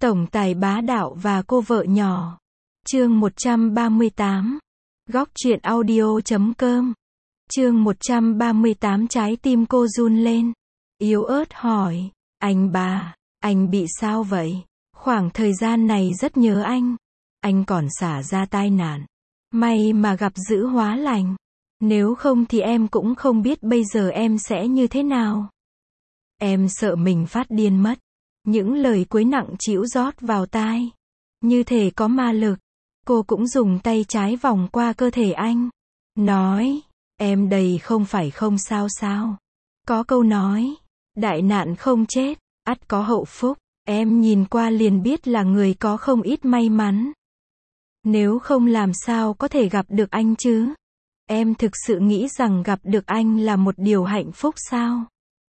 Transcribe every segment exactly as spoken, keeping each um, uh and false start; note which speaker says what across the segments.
Speaker 1: Tổng tài bá đạo và cô vợ nhỏ. Chương một trăm ba mươi tám. Góc truyện audio chấm com. Chương một trăm ba mươi tám. Trái tim cô run lên. Yếu ớt hỏi, anh ba, anh bị sao vậy? Khoảng thời gian này rất nhớ anh. Anh còn xả ra tai nạn. May mà gặp giữ hóa lành. Nếu không thì em cũng không biết bây giờ em sẽ như thế nào. Em sợ mình phát điên mất. Những lời cuối nặng trĩu rót vào tai. Như thể có ma lực. Cô cũng dùng tay trái vòng qua cơ thể anh. Nói, em đây không phải không sao sao. Có câu nói, đại nạn không chết, ắt có hậu phúc. Em nhìn qua liền biết là người có không ít may mắn. Nếu không làm sao có thể gặp được anh chứ? Em thực sự nghĩ rằng gặp được anh là một điều hạnh phúc sao?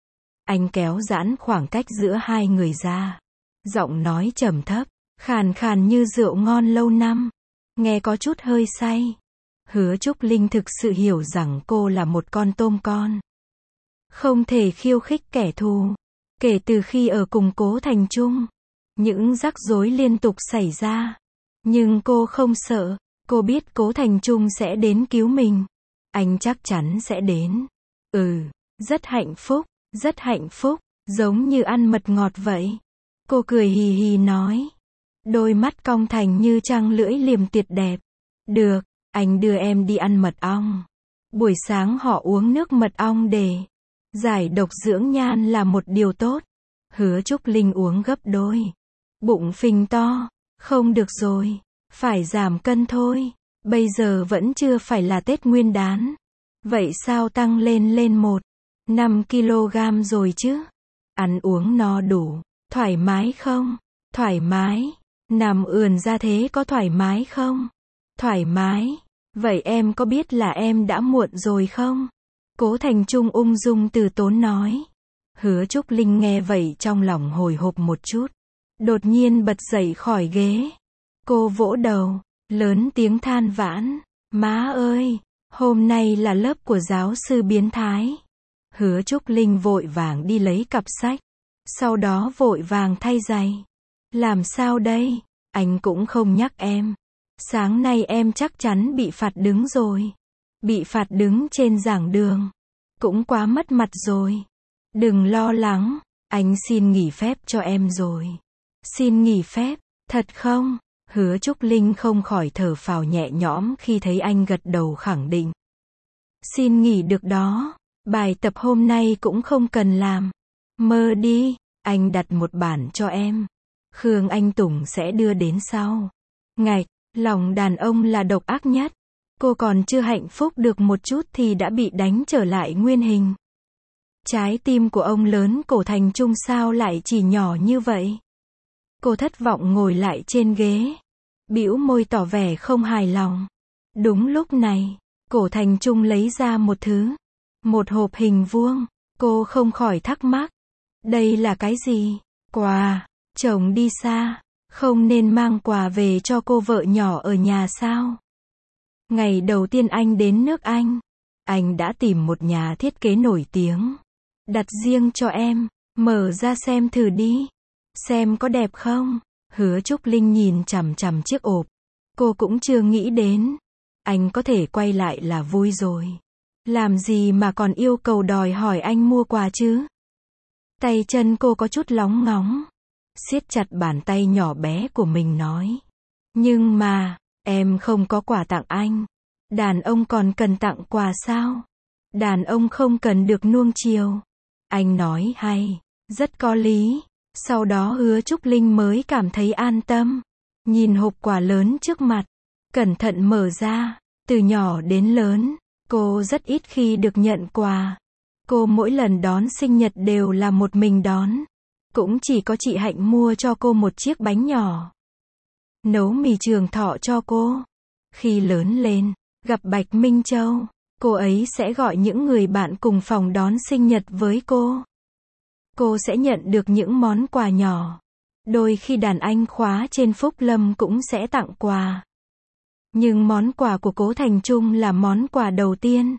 Speaker 1: Anh kéo giãn khoảng cách giữa hai người ra. Giọng nói trầm thấp, khàn khàn như rượu ngon lâu năm. Nghe có chút hơi say. Hứa Trúc Linh thực sự hiểu rằng cô là một con tôm con. Không thể khiêu khích kẻ thù. Kể từ khi ở cùng Cố Thành Trung, những rắc rối liên tục xảy ra. Nhưng cô không sợ. Cô biết Cố Thành Trung sẽ đến cứu mình. Anh chắc chắn sẽ đến. Ừ, rất hạnh phúc. Rất hạnh phúc, giống như ăn mật ngọt vậy. Cô cười hì hì nói. Đôi mắt cong thành như trăng lưỡi liềm tuyệt đẹp. Được, anh đưa em đi ăn mật ong. Buổi sáng họ uống nước mật ong để giải độc dưỡng nhan là một điều tốt. Hứa Trúc Linh uống gấp đôi. Bụng phình to. Không được rồi, phải giảm cân thôi. Bây giờ vẫn chưa phải là Tết Nguyên đán. Vậy sao tăng lên lên một năm ki lô gam rồi chứ? Ăn uống no đủ, thoải mái không? Thoải mái. Nằm ườn ra thế có thoải mái không? Thoải mái. Vậy em có biết là em đã muộn rồi không? Cố Thành Trung ung dung từ tốn nói. Hứa Trúc Linh nghe vậy trong lòng hồi hộp một chút. Đột nhiên bật dậy khỏi ghế. Cô vỗ đầu, lớn tiếng than vãn. Má ơi, hôm nay là lớp của giáo sư biến thái. Hứa Trúc Linh vội vàng đi lấy cặp sách. Sau đó vội vàng thay giày. Làm sao đây? Anh cũng không nhắc em. Sáng nay em chắc chắn bị phạt đứng rồi. Bị phạt đứng trên giảng đường. Cũng quá mất mặt rồi. Đừng lo lắng. Anh xin nghỉ phép cho em rồi. Xin nghỉ phép, thật không? Hứa Trúc Linh không khỏi thở phào nhẹ nhõm khi thấy anh gật đầu khẳng định. Xin nghỉ được đó. Bài tập hôm nay cũng không cần làm. Mơ đi, anh đặt một bản cho em. Khương Anh Tùng sẽ đưa đến sau. Ngạch, lòng đàn ông là độc ác nhất. Cô còn chưa hạnh phúc được một chút thì đã bị đánh trở lại nguyên hình. Trái tim của ông lớn Cố Thành Trung sao lại chỉ nhỏ như vậy? Cô thất vọng ngồi lại trên ghế. Bĩu môi tỏ vẻ không hài lòng. Đúng lúc này, Cố Thành Trung lấy ra một thứ. Một hộp hình vuông. Cô không khỏi thắc mắc. Đây là cái gì? Quà. Chồng đi xa. Không nên mang quà về cho cô vợ nhỏ ở nhà sao? Ngày đầu tiên anh đến nước Anh, anh đã tìm một nhà thiết kế nổi tiếng. Đặt riêng cho em. Mở ra xem thử đi. Xem có đẹp không? Hứa Trúc Linh nhìn chằm chằm chiếc hộp. Cô cũng chưa nghĩ đến. Anh có thể quay lại là vui rồi. Làm gì mà còn yêu cầu đòi hỏi anh mua quà chứ? Tay chân cô có chút lóng ngóng. Siết chặt bàn tay nhỏ bé của mình nói. Nhưng mà, em không có quà tặng anh. Đàn ông còn cần tặng quà sao? Đàn ông không cần được nuông chiều. Anh nói hay, rất có lý. Sau đó Hứa Trúc Linh mới cảm thấy an tâm. Nhìn hộp quà lớn trước mặt. Cẩn thận mở ra. Từ nhỏ đến lớn. Cô rất ít khi được nhận quà. Cô mỗi lần đón sinh nhật đều là một mình đón. Cũng chỉ có chị Hạnh mua cho cô một chiếc bánh nhỏ. Nấu mì trường thọ cho cô. Khi lớn lên, gặp Bạch Minh Châu, cô ấy sẽ gọi những người bạn cùng phòng đón sinh nhật với cô. Cô sẽ nhận được những món quà nhỏ. Đôi khi đàn anh khóa trên Phúc Lâm cũng sẽ tặng quà. Nhưng món quà của Cố Thành Trung là món quà đầu tiên.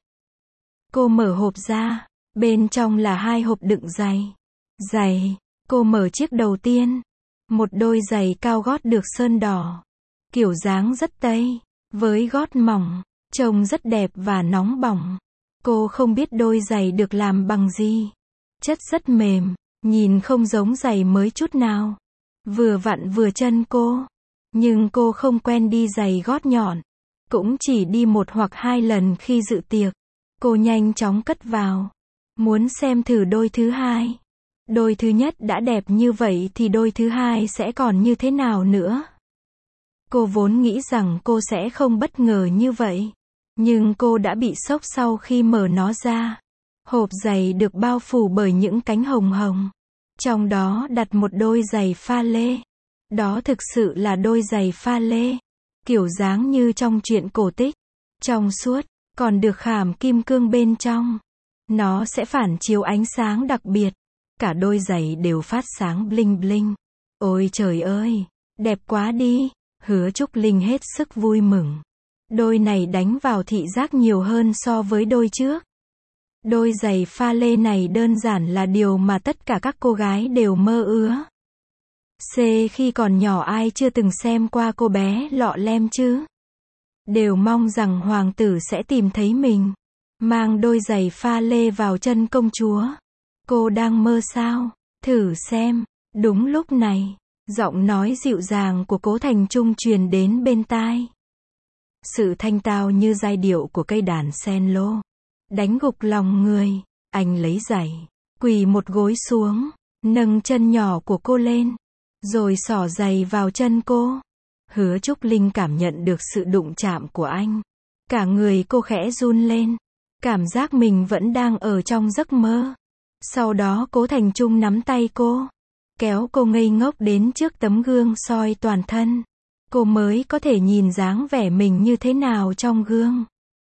Speaker 1: Cô mở hộp ra, bên trong là hai hộp đựng giày. Giày, cô mở chiếc đầu tiên. Một đôi giày cao gót được sơn đỏ. Kiểu dáng rất Tây, với gót mỏng, trông rất đẹp và nóng bỏng. Cô không biết đôi giày được làm bằng gì. Chất rất mềm, nhìn không giống giày mới chút nào. Vừa vặn vừa chân cô. Nhưng cô không quen đi giày gót nhọn. Cũng chỉ đi một hoặc hai lần khi dự tiệc. Cô nhanh chóng cất vào. Muốn xem thử đôi thứ hai. Đôi thứ nhất đã đẹp như vậy thì đôi thứ hai sẽ còn như thế nào nữa? Cô vốn nghĩ rằng cô sẽ không bất ngờ như vậy. Nhưng cô đã bị sốc sau khi mở nó ra. Hộp giày được bao phủ bởi những cánh hồng hồng. Trong đó đặt một đôi giày pha lê. Đó thực sự là đôi giày pha lê. Kiểu dáng như trong truyện cổ tích. Trong suốt, còn được khảm kim cương bên trong. Nó sẽ phản chiếu ánh sáng đặc biệt. Cả đôi giày đều phát sáng bling bling. Ôi trời ơi, đẹp quá đi. Hứa Trúc Linh hết sức vui mừng. Đôi này đánh vào thị giác nhiều hơn so với đôi trước. Đôi giày pha lê này đơn giản là điều mà tất cả các cô gái đều mơ ước. C khi còn nhỏ ai chưa từng xem qua cô bé lọ lem chứ? Đều mong rằng hoàng tử sẽ tìm thấy mình. Mang đôi giày pha lê vào chân công chúa. Cô đang mơ sao? Thử xem. Đúng lúc này, giọng nói dịu dàng của Cố Thành Trung truyền đến bên tai. Sự thanh tao như giai điệu của cây đàn sen lô. Đánh gục lòng người. Anh lấy giày, quỳ một gối xuống, nâng chân nhỏ của cô lên, rồi xỏ giày vào chân cô. Hứa Trúc Linh cảm nhận được sự đụng chạm của anh. Cả người cô khẽ run lên. Cảm giác mình vẫn đang ở trong giấc mơ. Sau đó Cố Thành Trung nắm tay cô, kéo cô ngây ngốc đến trước tấm gương soi toàn thân. Cô mới có thể nhìn dáng vẻ mình như thế nào trong gương.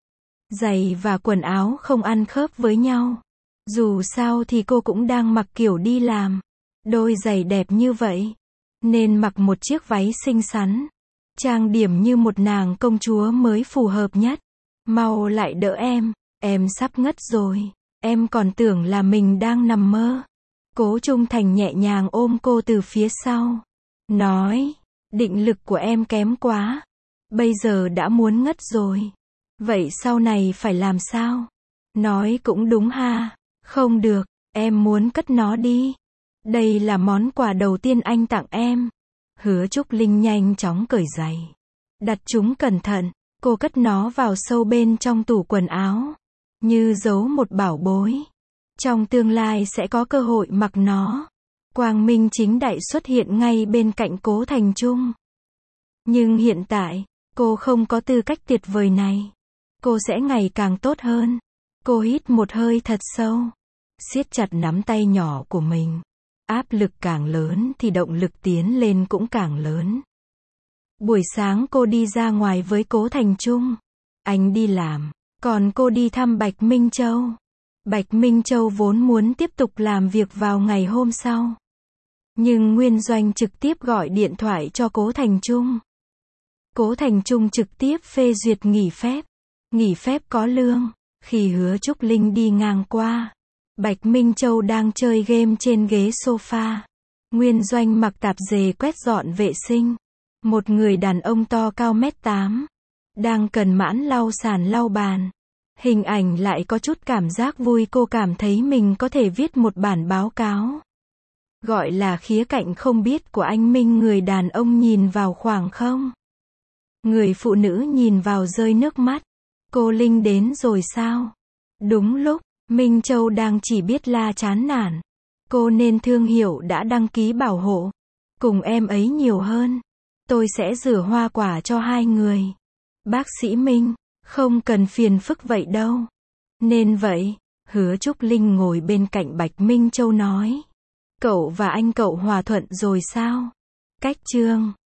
Speaker 1: Giày và quần áo không ăn khớp với nhau. Dù sao thì cô cũng đang mặc kiểu đi làm. Đôi giày đẹp như vậy, nên mặc một chiếc váy xinh xắn. Trang điểm như một nàng công chúa mới phù hợp nhất. Mau lại đỡ em, em sắp ngất rồi. Em còn tưởng là mình đang nằm mơ. Cố Trung Thành nhẹ nhàng ôm cô từ phía sau. Nói, định lực của em kém quá. Bây giờ đã muốn ngất rồi. Vậy sau này phải làm sao? Nói cũng đúng ha. Không được, em muốn cất nó đi. Đây là món quà đầu tiên anh tặng em. Hứa Trúc Linh nhanh chóng cởi giày. Đặt chúng cẩn thận. Cô cất nó vào sâu bên trong tủ quần áo. Như giấu một bảo bối. Trong tương lai sẽ có cơ hội mặc nó. Quang minh chính đại xuất hiện ngay bên cạnh Cố Thành Trung. Nhưng hiện tại, cô không có tư cách tuyệt vời này. Cô sẽ ngày càng tốt hơn. Cô hít một hơi thật sâu. Siết chặt nắm tay nhỏ của mình. Áp lực càng lớn thì động lực tiến lên cũng càng lớn. Buổi sáng cô đi ra ngoài với Cố Thành Trung. Anh đi làm, còn cô đi thăm Bạch Minh Châu. Bạch Minh Châu vốn muốn tiếp tục làm việc vào ngày hôm sau. Nhưng Nguyên Doanh trực tiếp gọi điện thoại cho Cố Thành Trung. Cố Thành Trung trực tiếp phê duyệt nghỉ phép. Nghỉ phép có lương. Khi Hứa Trúc Linh đi ngang qua, Bạch Minh Châu đang chơi game trên ghế sofa. Nguyên Doanh mặc tạp dề quét dọn vệ sinh. Một người đàn ông to cao mét tám. Đang cần mãn lau sàn lau bàn. Hình ảnh lại có chút cảm giác vui, cô cảm thấy mình có thể viết một bản báo cáo. Gọi là khía cạnh không biết của anh Minh. Người đàn ông nhìn vào khoảng không. Người phụ nữ nhìn vào rơi nước mắt. Cô Linh đến rồi sao? Đúng lúc, Minh Châu đang chỉ biết la chán nản. Cô nên thương hiệu đã đăng ký bảo hộ. Cùng em ấy nhiều hơn. Tôi sẽ rửa hoa quả cho hai người. Bác sĩ Minh, không cần phiền phức vậy đâu. Nên vậy, Hứa Trúc Linh ngồi bên cạnh Bạch Minh Châu nói. Cậu và anh cậu hòa thuận rồi sao? Cách chương